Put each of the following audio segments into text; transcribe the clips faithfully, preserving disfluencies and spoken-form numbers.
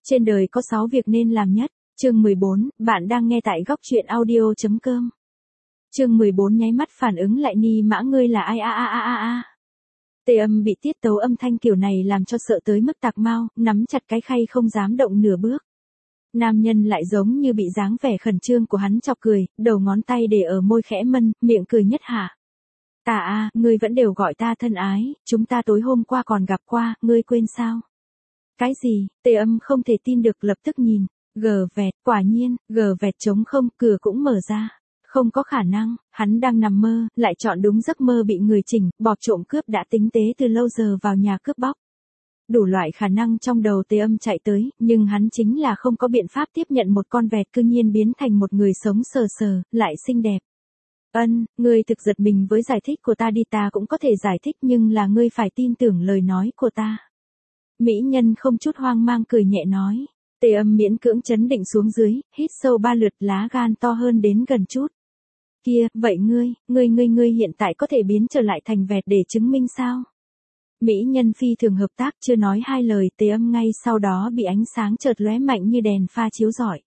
Trên đời có sáu việc nên làm nhất. Chương mười bốn, bạn đang nghe tại góc truyện audio chấm com. Chương mười bốn nháy mắt phản ứng lại Ni Mã ngươi là ai a a a a a. Tề Âm bị tiết tấu âm thanh kiểu này làm cho sợ tới mức tạc mau, nắm chặt cái khay không dám động nửa bước. Nam nhân lại giống như bị dáng vẻ khẩn trương của hắn chọc cười, đầu ngón tay để ở môi khẽ mân, miệng cười nhất hạ. Ta a, ngươi vẫn đều gọi ta thân ái, chúng ta tối hôm qua còn gặp qua, ngươi quên sao? Cái gì? Tề Âm không thể tin được lập tức nhìn. Gờ vẹt, quả nhiên, gờ vẹt trống không, cửa cũng mở ra. Không có khả năng, hắn đang nằm mơ, lại chọn đúng giấc mơ bị người chỉnh, bọt trộm cướp đã tính tế từ lâu giờ vào nhà cướp bóc. Đủ loại khả năng trong đầu Tề Âm chạy tới, nhưng hắn chính là không có biện pháp tiếp nhận một con vẹt cư nhiên biến thành một người sống sờ sờ, lại xinh đẹp. Ân, ngươi thực giật mình với giải thích của ta đi, ta cũng có thể giải thích nhưng là ngươi phải tin tưởng lời nói của ta. Mỹ nhân không chút hoang mang cười nhẹ nói. Tề Âm miễn cưỡng chấn định xuống dưới, hít sâu ba lượt, lá gan to hơn đến gần chút. Kia, vậy ngươi, ngươi ngươi ngươi hiện tại có thể biến trở lại thành vẹt để chứng minh sao? Mỹ nhân phi thường hợp tác, chưa nói hai lời, Tề Âm ngay sau đó bị ánh sáng chợt lóe mạnh như đèn pha chiếu rọi.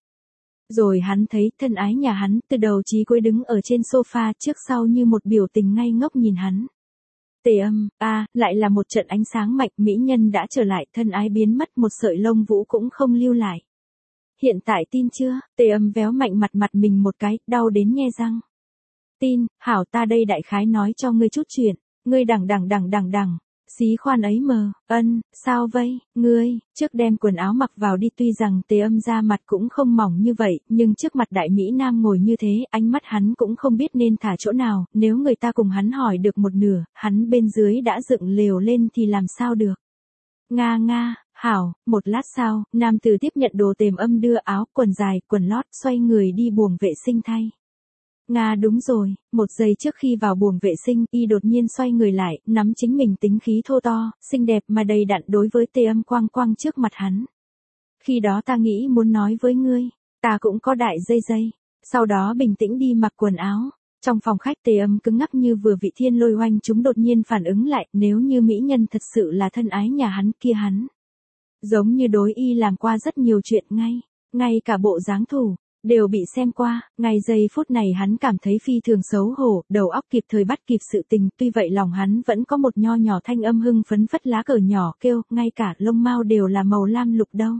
Rồi hắn thấy thân ái nhà hắn từ đầu chí cuối đứng ở trên sofa trước sau như một biểu tình ngây ngốc nhìn hắn. Tề Âm, a, à, lại là một trận ánh sáng mạnh, mỹ nhân đã trở lại, thân ái biến mất, một sợi lông vũ cũng không lưu lại. Hiện tại tin chưa? Tề Âm véo mạnh mặt mặt mình một cái, đau đến nhe răng. Tin, hảo, ta đây đại khái nói cho ngươi chút chuyện, ngươi đằng đằng đằng đằng đằng. Xí khoan ấy mờ, ân, sao vậy, ngươi, trước đem quần áo mặc vào đi. Tuy rằng Tề Âm da mặt cũng không mỏng như vậy, nhưng trước mặt đại Mỹ Nam ngồi như thế, ánh mắt hắn cũng không biết nên thả chỗ nào, nếu người ta cùng hắn hỏi được một nửa, hắn bên dưới đã dựng lều lên thì làm sao được. Nga nga, hảo, một lát sau, nam tử tiếp nhận đồ Tề Âm đưa, áo, quần dài, quần lót, xoay người đi buồng vệ sinh thay. Nga đúng rồi, một giây trước khi vào buồng vệ sinh, y đột nhiên xoay người lại, nắm chính mình tính khí thô to, xinh đẹp mà đầy đặn đối với Tề Âm quang quang trước mặt hắn. Khi đó ta nghĩ muốn nói với ngươi, ta cũng có đại dây dây. Sau đó bình tĩnh đi mặc quần áo. Trong phòng khách Tề Âm cứng ngắc như vừa vị thiên lôi oanh chúng đột nhiên phản ứng lại, nếu như mỹ nhân thật sự là thân ái nhà hắn kia, hắn giống như đối y làm qua rất nhiều chuyện, ngay, ngay cả bộ dáng thủ đều bị xem qua. Ngay giây phút này hắn cảm thấy phi thường xấu hổ, đầu óc kịp thời bắt kịp sự tình, tuy vậy lòng hắn vẫn có một nho nhỏ thanh âm hưng phấn phất lá cờ nhỏ kêu, ngay cả lông mao đều là màu lam lục đâu.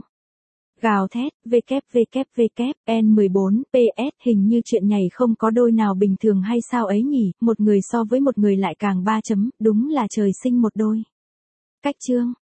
Gào thét, www, N mười bốn, P S, hình như chuyện này không có đôi nào bình thường hay sao ấy nhỉ, một người so với một người lại càng ba chấm, đúng là trời sinh một đôi. Cách chương.